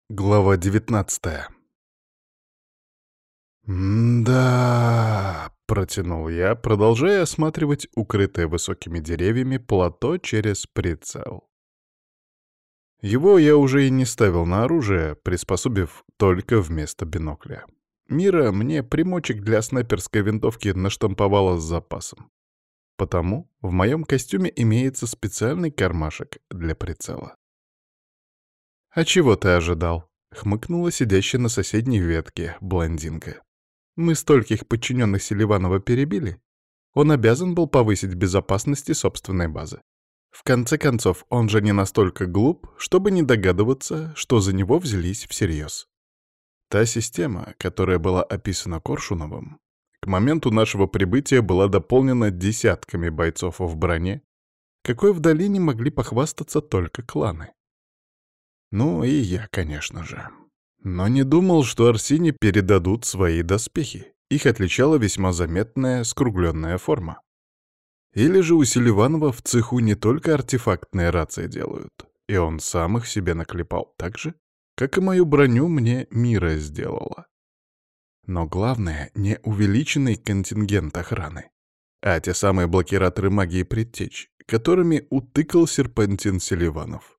Глава 19. «М-да», — протянул я, продолжая осматривать укрытое высокими деревьями плато через прицел. Его я уже и не ставил на оружие, приспособив только вместо бинокля. Мира мне примочек для снайперской винтовки наштамповала с запасом. Потому в моем костюме имеется специальный кармашек для прицела. «А чего ты ожидал?» — хмыкнула сидящая на соседней ветке блондинка. «Мы стольких подчиненных Селиванова перебили. Он обязан был повысить безопасности собственной базы. В конце концов, он же не настолько глуп, чтобы не догадываться, что за него взялись всерьез. Та система, которая была описана Коршуновым, к моменту нашего прибытия была дополнена десятками бойцов в броне, какой в долине могли похвастаться только кланы. Ну и я, конечно же. Но не думал, что Арсене передадут свои доспехи. Их отличала весьма заметная скругленная форма. Или же у Селиванова в цеху не только артефактные рации делают, и он сам их себе наклепал так же, как и мою броню мне Мира сделала. Но главное — не увеличенный контингент охраны, а те самые блокираторы магии предтеч, которыми утыкал серпантин Селиванов.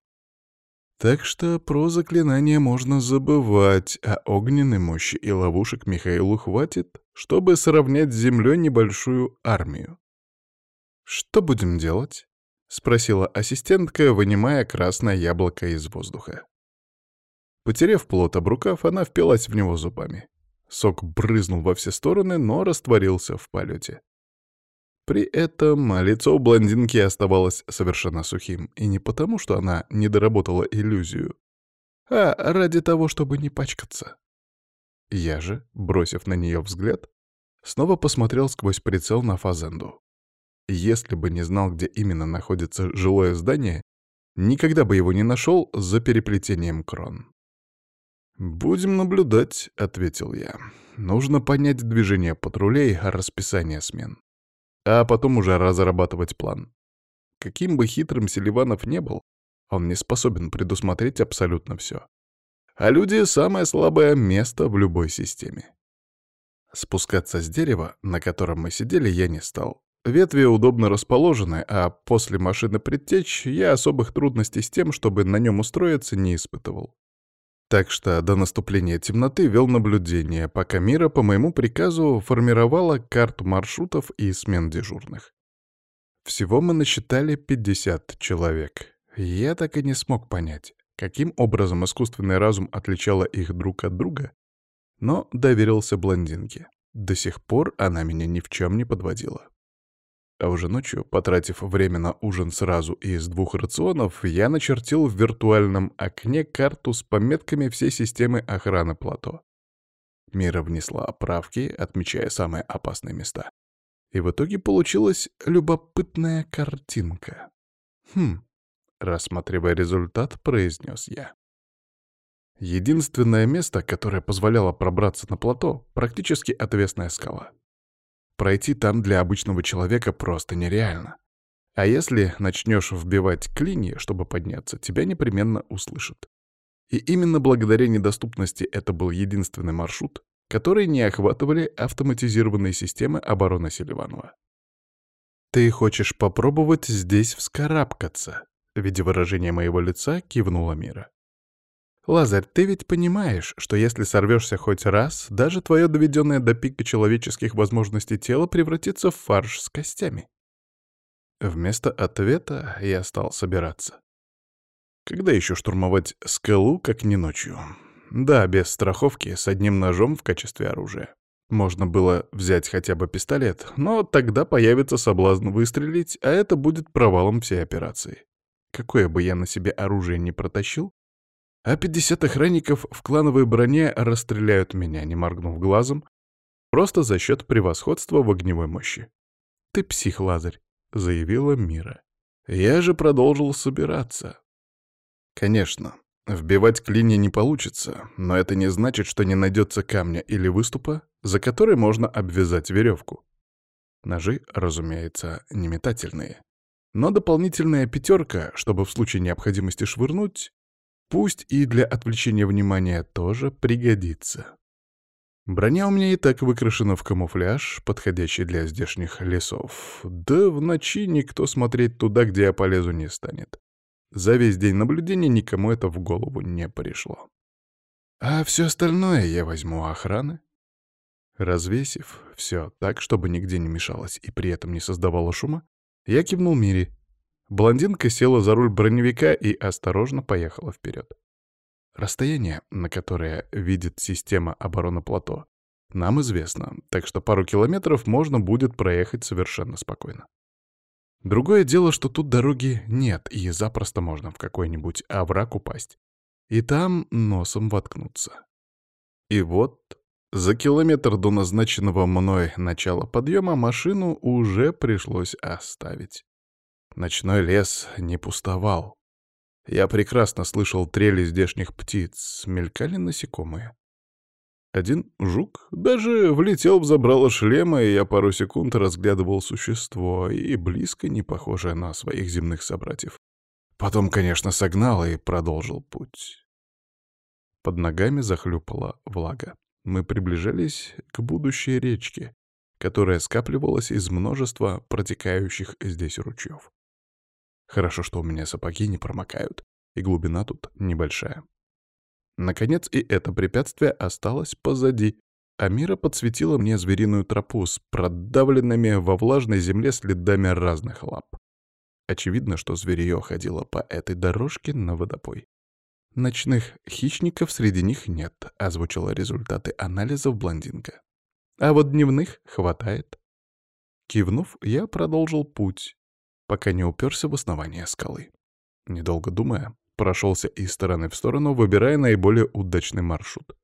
Так что про заклинания можно забывать, а огненной мощи и ловушек Михаилу хватит, чтобы сравнять с землей небольшую армию. «Что будем делать?» — спросила ассистентка, вынимая красное яблоко из воздуха. Потерев плот об рукав, она впилась в него зубами. Сок брызнул во все стороны, но растворился в полете. При этом лицо у блондинки оставалось совершенно сухим, и не потому, что она не доработала иллюзию, а ради того, чтобы не пачкаться. Я же, бросив на нее взгляд, снова посмотрел сквозь прицел на фазенду. Если бы не знал, где именно находится жилое здание, никогда бы его не нашел за переплетением крон. «Будем наблюдать», — ответил я. «Нужно понять движение патрулей, расписание смен. А потом уже разрабатывать план. Каким бы хитрым Селиванов не был, он не способен предусмотреть абсолютно все. А люди — самое слабое место в любой системе. Спускаться с дерева, на котором мы сидели, я не стал. Ветви удобно расположены, а после машины предтеч я особых трудностей с тем, чтобы на нем устроиться, не испытывал. Так что до наступления темноты вел наблюдение, пока Мира по моему приказу формировала карту маршрутов и смен дежурных. Всего мы насчитали 50 человек. Я так и не смог понять, каким образом искусственный разум отличала их друг от друга, но доверился блондинке. До сих пор она меня ни в чем не подводила. А уже ночью, потратив время на ужин сразу из 2 рационов, я начертил в виртуальном окне карту с пометками всей системы охраны плато. Мира внесла правки, отмечая самые опасные места. И в итоге получилась любопытная картинка. Рассматривая результат, произнес я. Единственное место, которое позволяло пробраться на плато, практически отвесная скала. Пройти там для обычного человека просто нереально. А если начнешь вбивать клинья, чтобы подняться, тебя непременно услышат. И именно благодаря недоступности это был единственный маршрут, который не охватывали автоматизированные системы обороны Селиванова. «Ты хочешь попробовать здесь вскарабкаться?» Видя выражение моего лица, кивнула Мира. «Лазарь, ты ведь понимаешь, что если сорвешься хоть раз, даже твое доведенное до пика человеческих возможностей тело превратится в фарш с костями?» Вместо ответа я стал собираться. Когда еще штурмовать скалу, как не ночью? Да, без страховки, с одним ножом в качестве оружия. Можно было взять хотя бы пистолет, но тогда появится соблазн выстрелить, а это будет провалом всей операции. Какое бы я на себе оружие не протащил, а 50 охранников в клановой броне расстреляют меня, не моргнув глазом, просто за счет превосходства в огневой мощи. «Ты псих, Лазарь», — заявила Мира. Я же продолжил собираться. Конечно, вбивать клинья не получится, но это не значит, что не найдется камня или выступа, за который можно обвязать веревку. Ножи, разумеется, не метательные. Но дополнительная пятерка, чтобы в случае необходимости швырнуть, Пусть и для отвлечения внимания тоже пригодится. Броня у меня и так выкрашена в камуфляж, подходящий для здешних лесов. Да в ночи никто смотреть туда, где я полезу, не станет. За весь день наблюдения никому это в голову не пришло. А все остальное я возьму у охраны. Развесив все так, чтобы нигде не мешалось и при этом не создавало шума, я кивнул Мире. Блондинка села за руль броневика и осторожно поехала вперед. Расстояние, на которое видит система обороны плато, нам известно, так что пару километров можно будет проехать совершенно спокойно. Другое дело, что тут дороги нет, и запросто можно в какой-нибудь овраг упасть. И там носом воткнуться. И вот, за километр до назначенного мной начала подъема машину уже пришлось оставить. Ночной лес не пустовал. Я прекрасно слышал трели здешних птиц, мелькали насекомые. Один жук даже влетел в забрало шлема, и я пару секунд разглядывал существо, и близко не похожее на своих земных собратьев. Потом, конечно, согнал и продолжил путь. Под ногами захлюпала влага. Мы приближались к будущей речке, которая скапливалась из множества протекающих здесь ручьев. Хорошо, что у меня сапоги не промокают, и глубина тут небольшая. Наконец и это препятствие осталось позади, а Мира подсветила мне звериную тропу с продавленными во влажной земле следами разных лап. Очевидно, что зверье ходило по этой дорожке на водопой. Ночных хищников среди них нет, озвучила результаты анализов блондинка. А вот дневных хватает. Кивнув, я продолжил путь, пока не уперся в основание скалы. Недолго думая, прошелся из стороны в сторону, выбирая наиболее удачный маршрут.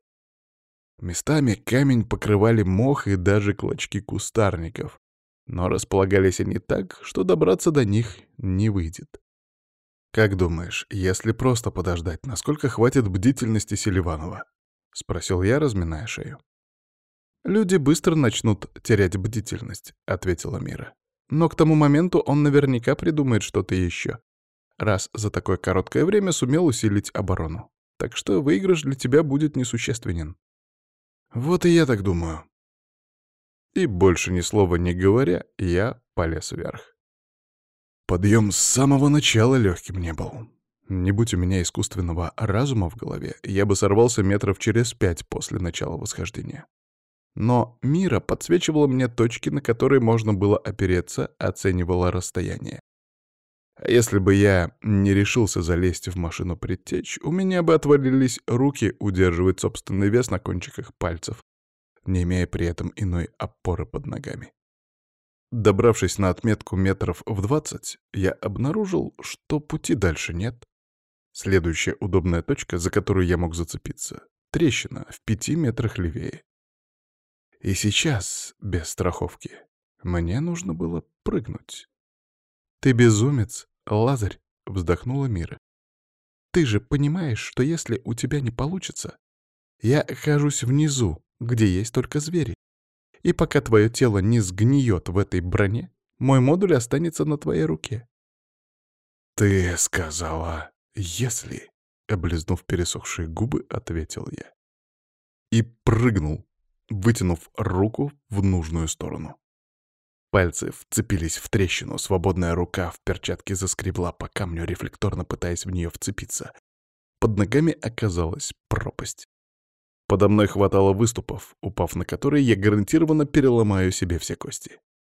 Местами камень покрывали мох и даже клочки кустарников, но располагались они так, что добраться до них не выйдет. «Как думаешь, если просто подождать, насколько хватит бдительности Селиванова?» — спросил я, разминая шею. «Люди быстро начнут терять бдительность», — ответила Мира. «Но к тому моменту он наверняка придумает что-то еще, раз за такое короткое время сумел усилить оборону. Так что выигрыш для тебя будет несущественен». «Вот и я так думаю». И больше ни слова не говоря, я полез вверх. Подъем с самого начала легким не был. Не будь у меня искусственного разума в голове, я бы сорвался метров через 5 после начала восхождения. Но Мира подсвечивала мне точки, на которые можно было опереться, оценивала расстояние. А если бы я не решился залезть в машину предтеч, у меня бы отвалились руки удерживать собственный вес на кончиках пальцев, не имея при этом иной опоры под ногами. Добравшись на отметку метров в 20, я обнаружил, что пути дальше нет. Следующая удобная точка, за которую я мог зацепиться — трещина в 5 метрах левее. И сейчас, без страховки, мне нужно было прыгнуть. «Ты безумец, Лазарь!» — вздохнула Мира. «Ты же понимаешь, что если у тебя не получится, я окажусь внизу, где есть только звери. И пока твое тело не сгниет в этой броне, мой модуль останется на твоей руке». «Ты сказала, если...» — облизнув пересохшие губы, ответил я. И прыгнул, вытянув руку в нужную сторону. Пальцы вцепились в трещину, свободная рука в перчатке заскребла по камню, рефлекторно пытаясь в нее вцепиться. Под ногами оказалась пропасть. Подо мной хватало выступов, упав на которые я гарантированно переломаю себе все кости.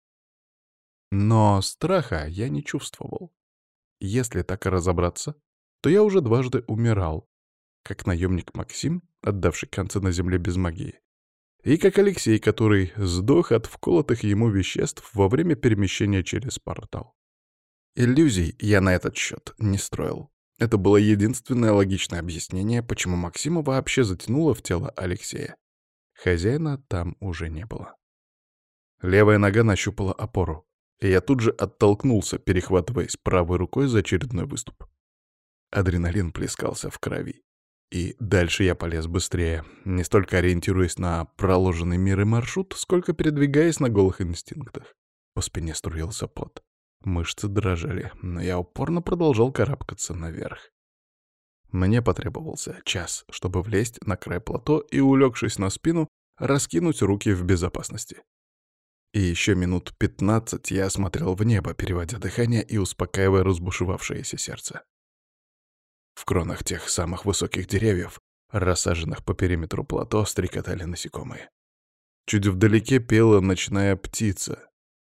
Но страха я не чувствовал. Если так и разобраться, то я уже дважды умирал, как наемник Максим, отдавший концы на земле без магии, и как Алексей, который сдох от вколотых ему веществ во время перемещения через портал. Иллюзий я на этот счет не строил. Это было единственное логичное объяснение, почему Максима вообще затянуло в тело Алексея. Хозяина там уже не было. Левая нога нащупала опору, и я тут же оттолкнулся, перехватываясь правой рукой за очередной выступ. Адреналин плескался в крови. И дальше я полез быстрее, не столько ориентируясь на проложенный мирой маршрут, сколько передвигаясь на голых инстинктах. По спине струился пот. Мышцы дрожали, но я упорно продолжал карабкаться наверх. Мне потребовался час, чтобы влезть на край плато и, улегшись на спину, раскинуть руки в безопасности. И еще минут 15 я смотрел в небо, переводя дыхание и успокаивая разбушевавшееся сердце. В кронах тех самых высоких деревьев, рассаженных по периметру плато, стрекотали насекомые. Чуть вдалеке пела ночная птица.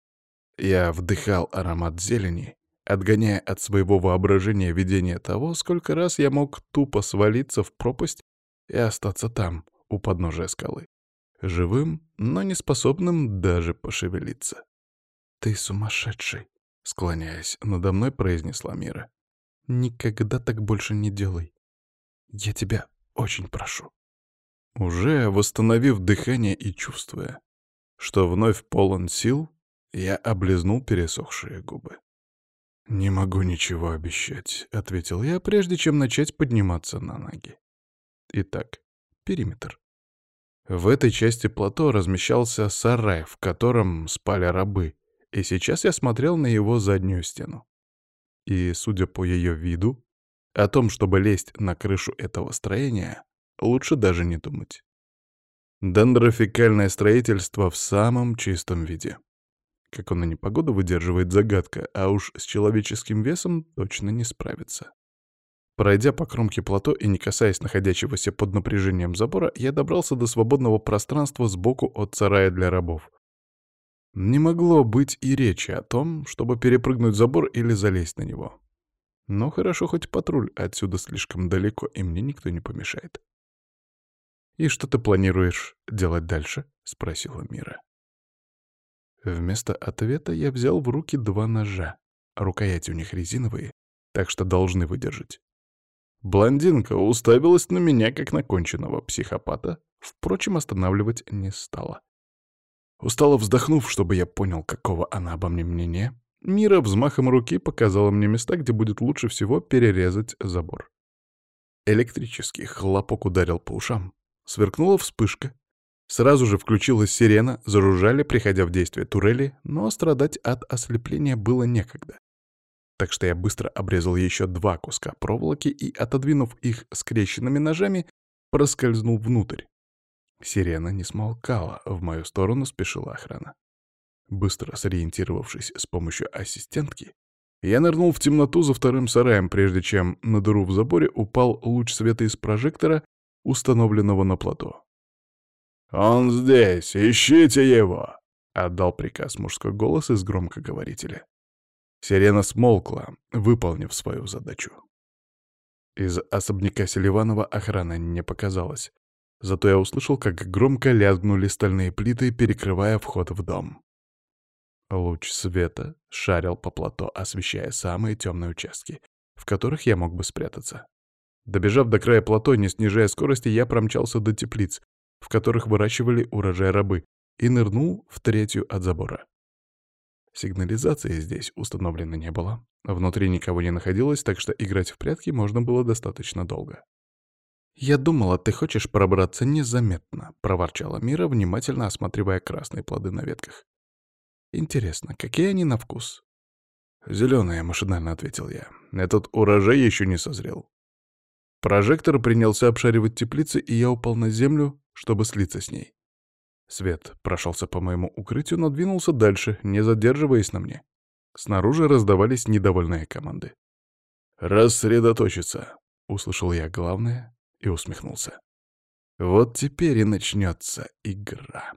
Я вдыхал аромат зелени, отгоняя от своего воображения видение того, сколько раз я мог тупо свалиться в пропасть и остаться там, у подножия скалы, живым, но не способным даже пошевелиться. «Ты сумасшедший», — склоняясь надо мной, произнесла Мира. «Никогда так больше не делай. Я тебя очень прошу». Уже восстановив дыхание и чувствуя, что вновь полон сил, я облизнул пересохшие губы. «Не могу ничего обещать», — ответил я, прежде чем начать подниматься на ноги. Итак, периметр. В этой части плато размещался сарай, в котором спали рабы, и сейчас я смотрел на его заднюю стену. И, судя по ее виду, о том, чтобы лезть на крышу этого строения, лучше даже не думать. Дендрофикальное строительство в самом чистом виде. Как он на непогоду выдерживает, загадка, а уж с человеческим весом точно не справится. Пройдя по кромке плато и не касаясь находящегося под напряжением забора, я добрался до свободного пространства сбоку от сарая для рабов. Не могло быть и речи о том, чтобы перепрыгнуть забор или залезть на него. Но хорошо, хоть патруль отсюда слишком далеко, и мне никто не помешает. «И что ты планируешь делать дальше?» — спросила Мира. Вместо ответа я взял в руки 2 ножа. Рукояти у них резиновые, так что должны выдержать. Блондинка уставилась на меня, как на конченного психопата, впрочем, останавливать не стала. Устало вздохнув, чтобы я понял, какого она обо мне мнения, Мира взмахом руки показала мне места, где будет лучше всего перерезать забор. Электрический хлопок ударил по ушам. Сверкнула вспышка. Сразу же включилась сирена, заружали, приходя в действие турели, но страдать от ослепления было некогда. Так что я быстро обрезал еще 2 куска проволоки и, отодвинув их скрещенными ножами, проскользнул внутрь. Сирена не смолкала, в мою сторону спешила охрана. Быстро сориентировавшись с помощью ассистентки, я нырнул в темноту за вторым сараем, прежде чем на дыру в заборе упал луч света из прожектора, установленного на плато. «Он здесь! Ищите его!» — отдал приказ мужской голос из громкоговорителя. Сирена смолкла, выполнив свою задачу. Из особняка Селиванова охрана не показалась. Зато я услышал, как громко лязгнули стальные плиты, перекрывая вход в дом. Луч света шарил по плато, освещая самые темные участки, в которых я мог бы спрятаться. Добежав до края плато, не снижая скорости, я промчался до теплиц, в которых выращивали урожай рабы, и нырнул в 3-ю от забора. Сигнализации здесь установлено не было. Внутри никого не находилось, так что играть в прятки можно было достаточно долго. «Я думала, ты хочешь пробраться незаметно», — проворчала Мира, внимательно осматривая красные плоды на ветках. «Интересно, какие они на вкус?» «Зелёные», — машинально ответил я. «Этот урожай еще не созрел». Прожектор принялся обшаривать теплицы, и я упал на землю, чтобы слиться с ней. Свет прошелся по моему укрытию, но двинулся дальше, не задерживаясь на мне. Снаружи раздавались недовольные команды. «Рассредоточиться!» — услышал я главное и усмехнулся. Вот теперь и начнется игра.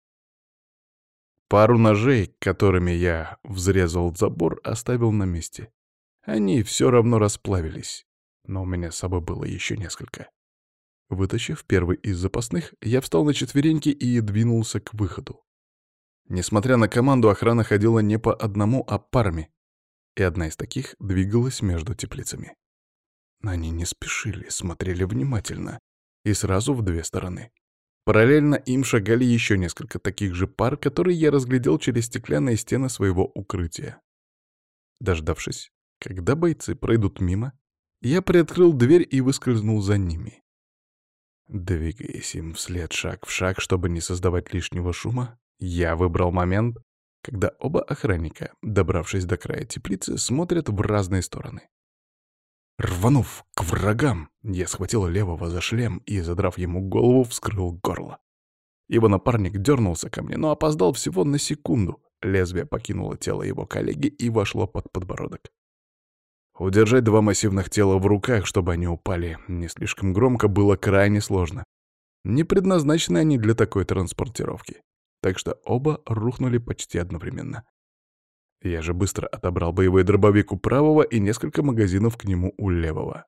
Пару ножей, которыми я взрезал забор, оставил на месте. Они все равно расплавились, но у меня с собой было еще несколько. Вытащив первый из запасных, я встал на четвереньки и двинулся к выходу. Несмотря на команду, охрана ходила не по одному, а парами, и одна из таких двигалась между теплицами. Они не спешили, смотрели внимательно, и сразу в 2 стороны. Параллельно им шагали еще несколько таких же пар, которые я разглядел через стеклянные стены своего укрытия. Дождавшись, когда бойцы пройдут мимо, я приоткрыл дверь и выскользнул за ними. Двигаясь им вслед шаг в шаг, чтобы не создавать лишнего шума, я выбрал момент, когда оба охранника, добравшись до края теплицы, смотрят в разные стороны. Рванув к врагам, я схватил левого за шлем и, задрав ему голову, вскрыл горло. Его напарник дернулся ко мне, но опоздал всего на секунду. Лезвие покинуло тело его коллеги и вошло под подбородок. Удержать два массивных тела в руках, чтобы они упали не слишком громко, было крайне сложно. Не предназначены они для такой транспортировки. Так что оба рухнули почти одновременно. Я же быстро отобрал боевой дробовик у правого и несколько магазинов к нему у левого.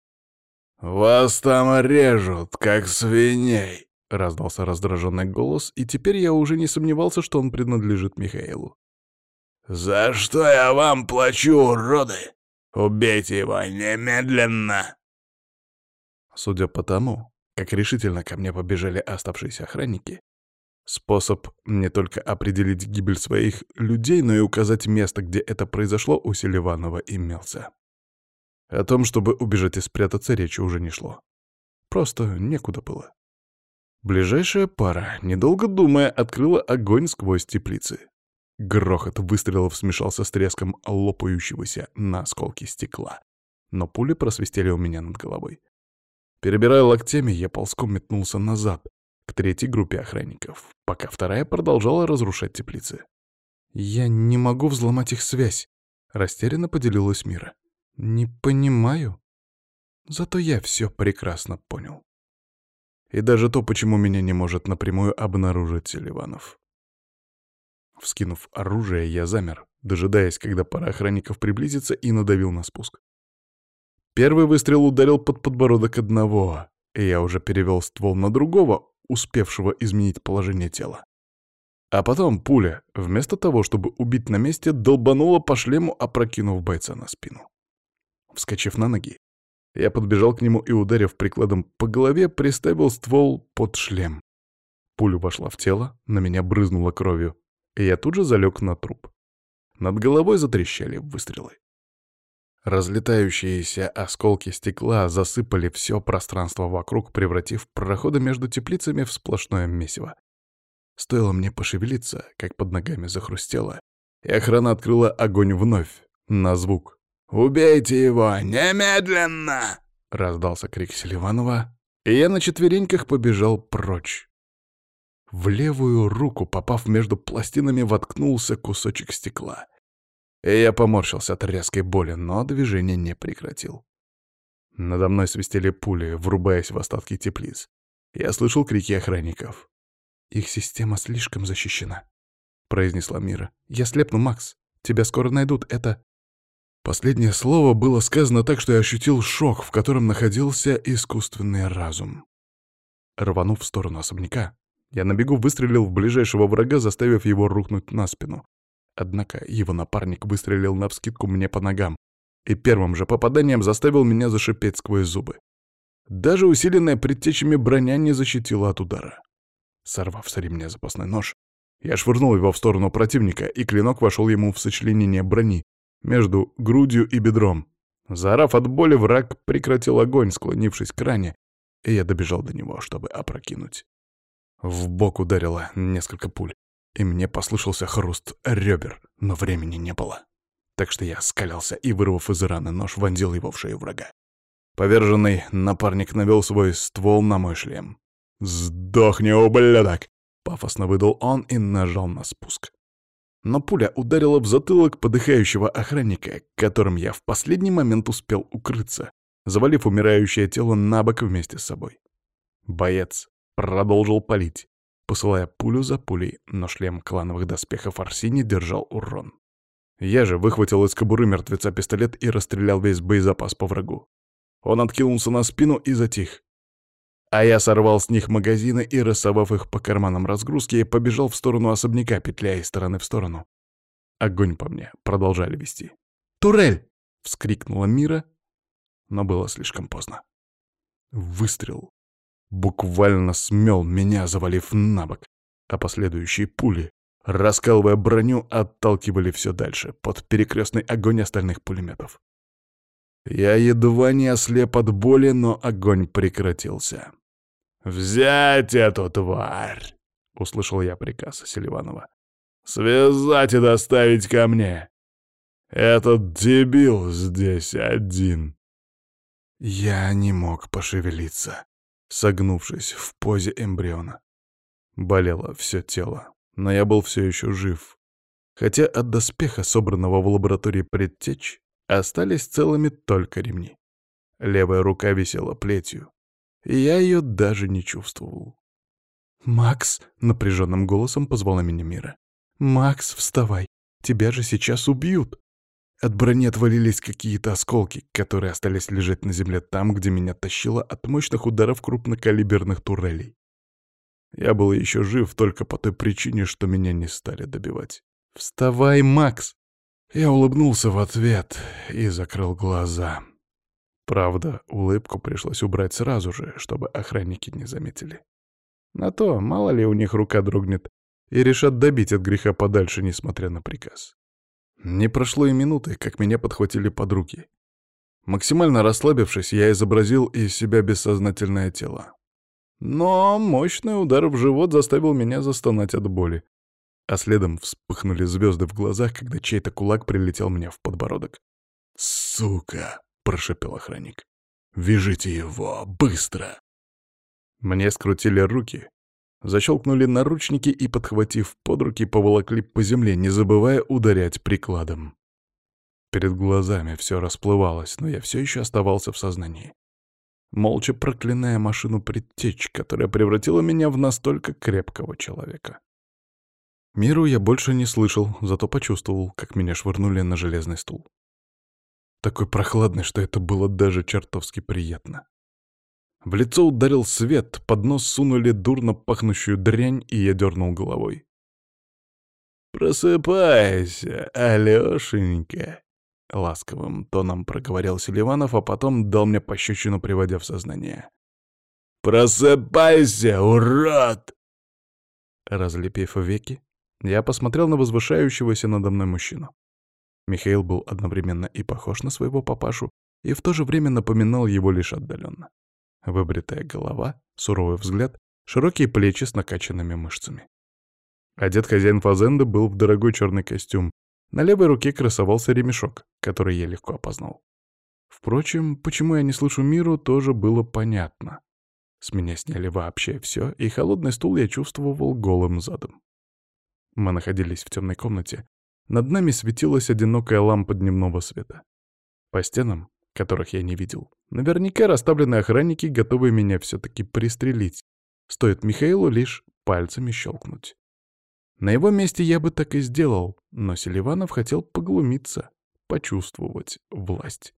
«Вас там режут, как свиней!» — раздался раздраженный голос, и теперь я уже не сомневался, что он принадлежит Михаилу. «За что я вам плачу, уроды? Убейте его немедленно!» Судя по тому, как решительно ко мне побежали оставшиеся охранники, способ не только определить гибель своих людей, но и указать место, где это произошло, у Селиванова имелся. О том, чтобы убежать и спрятаться, речи уже не шло. Просто некуда было. Ближайшая пара, недолго думая, открыла огонь сквозь теплицы. Грохот выстрелов смешался с треском лопающегося на осколки стекла, но пули просвистели у меня над головой. Перебирая локтями, я ползком метнулся назад, к третьей группе охранников, пока вторая продолжала разрушать теплицы. «Я не могу взломать их связь», — растерянно поделилась Мира. «Не понимаю. Зато я все прекрасно понял. И даже то, почему меня не может напрямую обнаружить Селиванов». Вскинув оружие, я замер, дожидаясь, когда пара охранников приблизится, и надавил на спуск. Первый выстрел ударил под подбородок одного, и я уже перевел ствол на другого, успевшего изменить положение тела. А потом пуля, вместо того, чтобы убить на месте, долбанула по шлему, опрокинув бойца на спину. Вскочив на ноги, я подбежал к нему и, ударив прикладом по голове, приставил ствол под шлем. Пуля вошла в тело, на меня брызнула кровью, и я тут же залег на труп. Над головой затрещали выстрелы. Разлетающиеся осколки стекла засыпали все пространство вокруг, превратив проходы между теплицами в сплошное месиво. Стоило мне пошевелиться, как под ногами захрустело, и охрана открыла огонь вновь, на звук. «Убейте его! Немедленно!» — раздался крик Селиванова, и я на четвереньках побежал прочь. В левую руку, попав между пластинами, воткнулся кусочек стекла. И я поморщился от резкой боли, но движение не прекратил. Надо мной свистели пули, врубаясь в остатки теплиц. Я слышал крики охранников. «Их система слишком защищена», — произнесла Мира. «Я слепну, Макс. Тебя скоро найдут. Это...» Последнее слово было сказано так, что я ощутил шок, в котором находился искусственный разум. Рванув в сторону особняка, я на бегу выстрелил в ближайшего врага, заставив его рухнуть на спину. Однако его напарник выстрелил навскидку мне по ногам, и первым же попаданием заставил меня зашипеть сквозь зубы. Даже усиленная предтечами броня не защитила от удара. Сорвав с ремня запасной нож, я швырнул его в сторону противника, и клинок вошел ему в сочленение брони между грудью и бедром. Заорав от боли, враг прекратил огонь, склонившись к ране, и я добежал до него, чтобы опрокинуть. В бок ударило несколько пуль, и мне послышался хруст ребер, но времени не было. Так что я скалился и, вырвав из раны нож, вонзил его в шею врага. Поверженный напарник навел свой ствол на мой шлем. «Сдохни, ублюдок!» — пафосно выдал он и нажал на спуск. Но пуля ударила в затылок подыхающего охранника, которым я в последний момент успел укрыться, завалив умирающее тело на бок вместе с собой. Боец продолжил палить, посылая пулю за пулей, но шлем клановых доспехов Арсини держал урон. Я же выхватил из кобуры мертвеца пистолет и расстрелял весь боезапас по врагу. Он откинулся на спину и затих. А я сорвал с них магазины и, рассовав их по карманам разгрузки, побежал в сторону особняка, петляя из стороны в сторону. Огонь по мне продолжали вести. «Турель!» — вскрикнула Мира, но было слишком поздно. Выстрел буквально смел меня, завалив на бок, а последующие пули, раскалывая броню, отталкивали все дальше, под перекрестный огонь остальных пулеметов. Я едва не ослеп от боли, но огонь прекратился. «Взять эту тварь!» — услышал я приказ Селиванова. «Связать и доставить ко мне! Этот дебил здесь один!» Я не мог пошевелиться, согнувшись в позе эмбриона. Болело все тело, но я был все еще жив. Хотя от доспеха, собранного в лаборатории предтеч, остались целыми только ремни. Левая рука висела плетью, и я ее даже не чувствовал. «Макс!» — напряженным голосом позвала меня Мира. «Макс, вставай! Тебя же сейчас убьют!» От брони отвалились какие-то осколки, которые остались лежать на земле там, где меня тащило от мощных ударов крупнокалиберных турелей. Я был еще жив только по той причине, что меня не стали добивать. «Вставай, Макс!» Я улыбнулся в ответ и закрыл глаза. Правда, улыбку пришлось убрать сразу же, чтобы охранники не заметили. На то, мало ли у них рука дрогнет, и решат добить от греха подальше, несмотря на приказ. Не прошло и минуты, как меня подхватили под руки. Максимально расслабившись, я изобразил из себя бессознательное тело. Но мощный удар в живот заставил меня застонать от боли. А следом вспыхнули звезды в глазах, когда чей-то кулак прилетел мне в подбородок. «Сука!» — прошепел охранник. «Вяжите его! Быстро!» Мне скрутили руки, защелкнули наручники и, подхватив под руки, поволокли по земле, не забывая ударять прикладом. Перед глазами все расплывалось, но я все еще оставался в сознании, молча проклиная машину предтеч, которая превратила меня в настолько крепкого человека. Миру я больше не слышал, зато почувствовал, как меня швырнули на железный стул. Такой прохладный, что это было даже чертовски приятно. В лицо ударил свет, под нос сунули дурно пахнущую дрянь, и я дернул головой. «Просыпайся, Алёшенька!» — ласковым тоном проговорил Селиванов, а потом дал мне пощечину, приводя в сознание. «Просыпайся, урод!» Разлепив веки, я посмотрел на возвышающегося надо мной мужчину. Михаил был одновременно и похож на своего папашу, и в то же время напоминал его лишь отдаленно. Выбритая голова, суровый взгляд, широкие плечи с накачанными мышцами. Одет хозяин фазенды был в дорогой черный костюм. На левой руке красовался ремешок, который я легко опознал. Впрочем, почему я не слышу Миру, тоже было понятно. С меня сняли вообще все, и холодный стул я чувствовал голым задом. Мы находились в темной комнате. Над нами светилась одинокая лампа дневного света. По стенам, которых я не видел, наверняка расставлены охранники, готовые меня все-таки пристрелить. Стоит Михаилу лишь пальцами щелкнуть. На его месте я бы так и сделал, но Селиванов хотел поглумиться, почувствовать власть.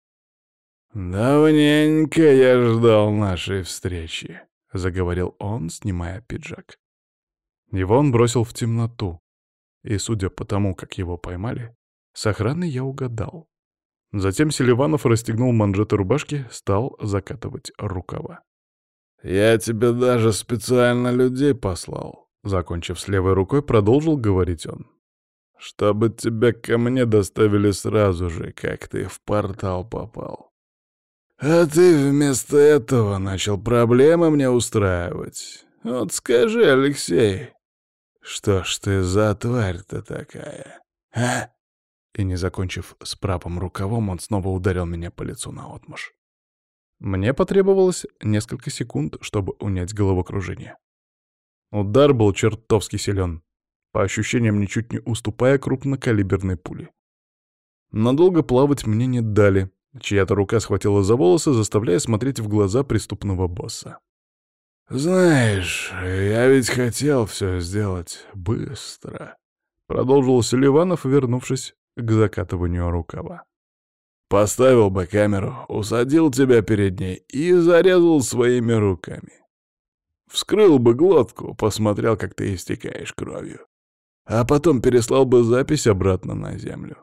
«Давненько я ждал нашей встречи», — заговорил он, снимая пиджак. Его он бросил в темноту, и, судя по тому, как его поймали, с охраной я угадал. Затем Селиванов расстегнул манжеты рубашки, стал закатывать рукава. «Я тебе даже специально людей послал», — закончив с левой рукой, продолжил говорить он. «Чтобы тебя ко мне доставили сразу же, как ты в портал попал. А ты вместо этого начал проблемы мне устраивать. Вот скажи, Алексей, что ж ты за тварь-то такая, а?» И, не закончив с правым рукавом, он снова ударил меня по лицу наотмашь. Мне потребовалось несколько секунд, чтобы унять головокружение. Удар был чертовски силен, по ощущениям ничуть не уступая крупнокалиберной пуле. Надолго плавать мне не дали. Чья-то рука схватила за волосы, заставляя смотреть в глаза преступного босса. «Знаешь, я ведь хотел все сделать быстро», — продолжил Селиванов, вернувшись к закатыванию рукава. «Поставил бы камеру, усадил тебя перед ней и зарезал своими руками. Вскрыл бы глотку, посмотрел, как ты истекаешь кровью, а потом переслал бы запись обратно на землю».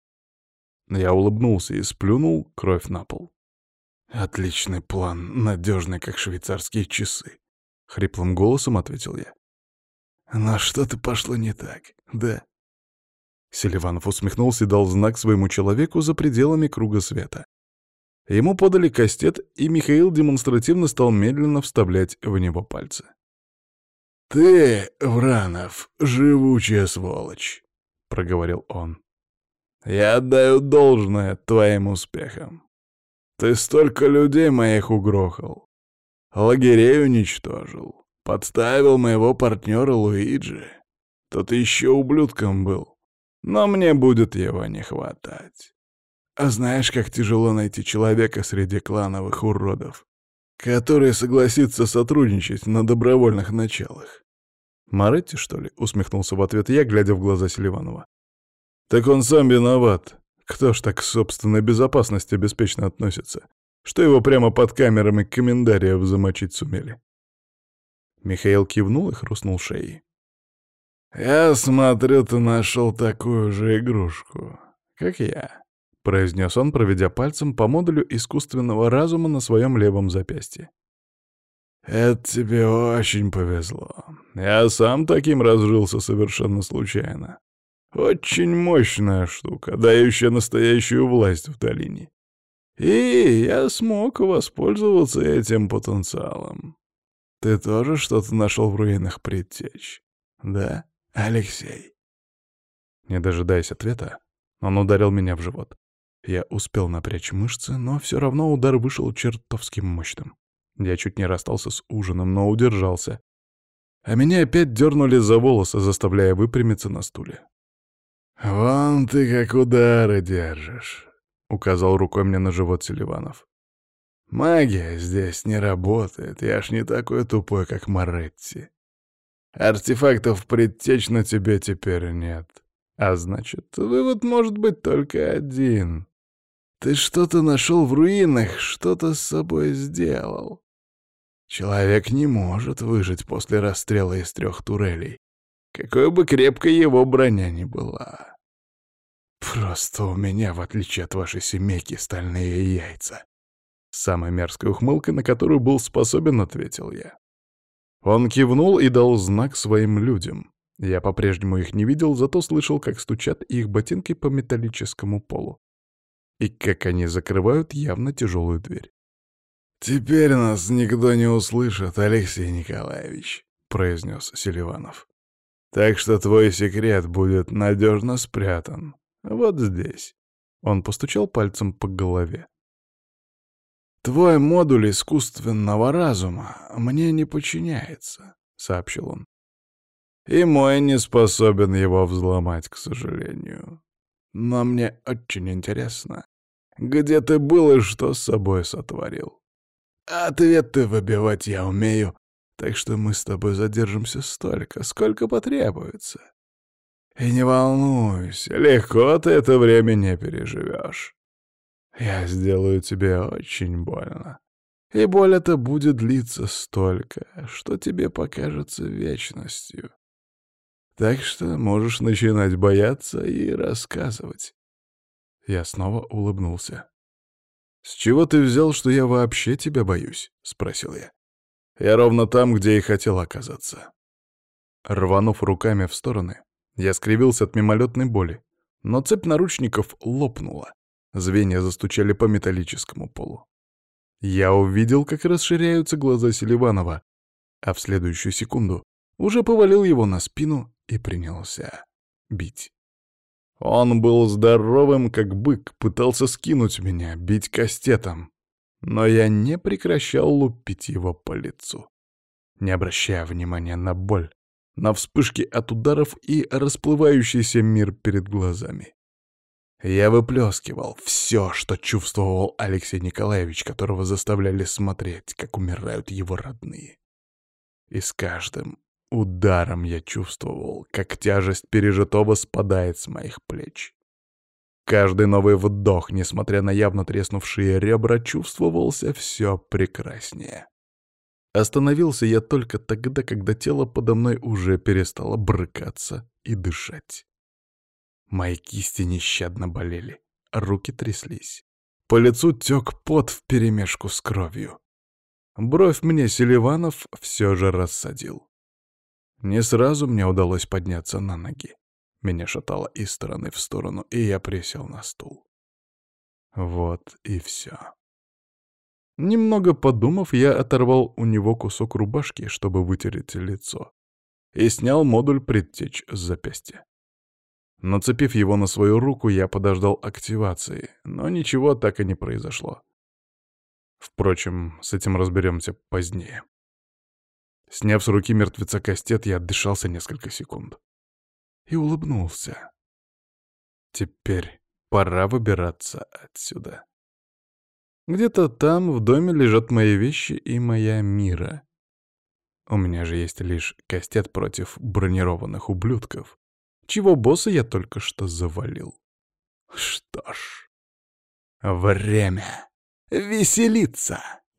Я улыбнулся и сплюнул кровь на пол. «Отличный план, надежный, как швейцарские часы», — хриплым голосом ответил я. «Но что-то пошло не так, да?» Селиванов усмехнулся и дал знак своему человеку за пределами круга света. Ему подали кастет, и Михаил демонстративно стал медленно вставлять в него пальцы. «Ты, Вранов, живучая сволочь», — проговорил он. «Я отдаю должное твоим успехам. Ты столько людей моих угрохал, лагерей уничтожил, подставил моего партнера Луиджи. Тот еще ублюдком был, но мне будет его не хватать. А знаешь, как тяжело найти человека среди клановых уродов, который согласится сотрудничать на добровольных началах? «Моретти, что ли?» — усмехнулся в ответ я, глядя в глаза Селиванова. Так он сам виноват. Кто ж так к собственной безопасности беспечно относится, что его прямо под камерами комментариев замочить сумели? Михаил кивнул и хрустнул шеей. «Я смотрю, ты нашел такую же игрушку, как я», — произнес он, проведя пальцем по модулю искусственного разума на своем левом запястье. «Это тебе очень повезло. Я сам таким разжился совершенно случайно. Очень мощная штука, дающая настоящую власть в долине. И я смог воспользоваться этим потенциалом. Ты тоже что-то нашел в руинах предтеч, да, Алексей?» Не дожидаясь ответа, он ударил меня в живот. Я успел напрячь мышцы, но все равно удар вышел чертовски мощным. Я чуть не расстался с ужином, но удержался. А меня опять дернули за волосы, заставляя выпрямиться на стуле. «Вон ты как удары держишь», — указал рукой мне на живот Селиванов. «Магия здесь не работает, я ж не такой тупой, как Моретти. Артефактов предтеч на тебе теперь нет. А значит, вывод может быть только один. Ты что-то нашел в руинах, что-то с собой сделал. Человек не может выжить после расстрела из 3 турелей, какой бы крепкой его броня ни была. Просто у меня, в отличие от вашей семейки, стальные яйца». С самой мерзкой ухмылкой, на которую был способен, ответил я. Он кивнул и дал знак своим людям. Я по-прежнему их не видел, зато слышал, как стучат их ботинки по металлическому полу. И как они закрывают явно тяжелую дверь. «Теперь нас никто не услышит, Алексей Николаевич», — произнес Селиванов. «Так что твой секрет будет надежно спрятан. Вот здесь». Он постучал пальцем по голове. «Твой модуль искусственного разума мне не подчиняется», — сообщил он. «И мой не способен его взломать, к сожалению. Но мне очень интересно, где ты был и что с собой сотворил. Ответы выбивать я умею, так что мы с тобой задержимся столько, сколько потребуется. И не волнуйся, легко ты это время не переживешь. Я сделаю тебе очень больно. И боль эта будет длиться столько, что тебе покажется вечностью. Так что можешь начинать бояться и рассказывать». Я снова улыбнулся. «С чего ты взял, что я вообще тебя боюсь?» — спросил я. «Я ровно там, где и хотел оказаться». Рванув руками в стороны, я скривился от мимолетной боли, но цепь наручников лопнула. Звенья застучали по металлическому полу. Я увидел, как расширяются глаза Селиванова, а в следующую секунду уже повалил его на спину и принялся бить. Он был здоровым, как бык, пытался скинуть меня, бить кастетом, но я не прекращал лупить его по лицу, не обращая внимания на боль, на вспышки от ударов и расплывающийся мир перед глазами. Я выплескивал все, что чувствовал Алексей Николаевич, которого заставляли смотреть, как умирают его родные. И с каждым ударом я чувствовал, как тяжесть пережитого спадает с моих плеч. Каждый новый вдох, несмотря на явно треснувшие ребра, чувствовался все прекраснее. Остановился я только тогда, когда тело подо мной уже перестало брыкаться и дышать. Мои кисти нещадно болели, руки тряслись. По лицу тек пот вперемешку с кровью. Бровь мне Селиванов все же рассадил. Не сразу мне удалось подняться на ноги. Меня шатало из стороны в сторону, и я присел на стул. Вот и все. Немного подумав, я оторвал у него кусок рубашки, чтобы вытереть лицо, и снял модуль предтеч с запястья. Нацепив его на свою руку, я подождал активации, но ничего так и не произошло. Впрочем, с этим разберемся позднее. Сняв с руки мертвеца кастет, я отдышался несколько секунд. И улыбнулся. Теперь пора выбираться отсюда. Где-то там, в доме, лежат мои вещи и моя мира. У меня же есть лишь кастет против бронированных ублюдков, чего босса я только что завалил. Что ж, время веселиться.